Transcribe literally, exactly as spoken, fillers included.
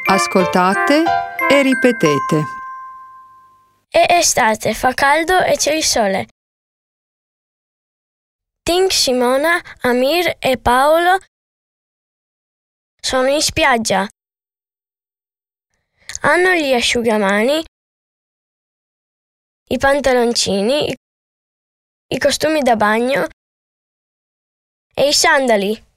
Ascoltate e ripetete. È estate, fa caldo e c'è il sole. Tink, Simona, Amir e Paolo sono in spiaggia. Hanno gli asciugamani, i pantaloncini, i costumi da bagno e i sandali.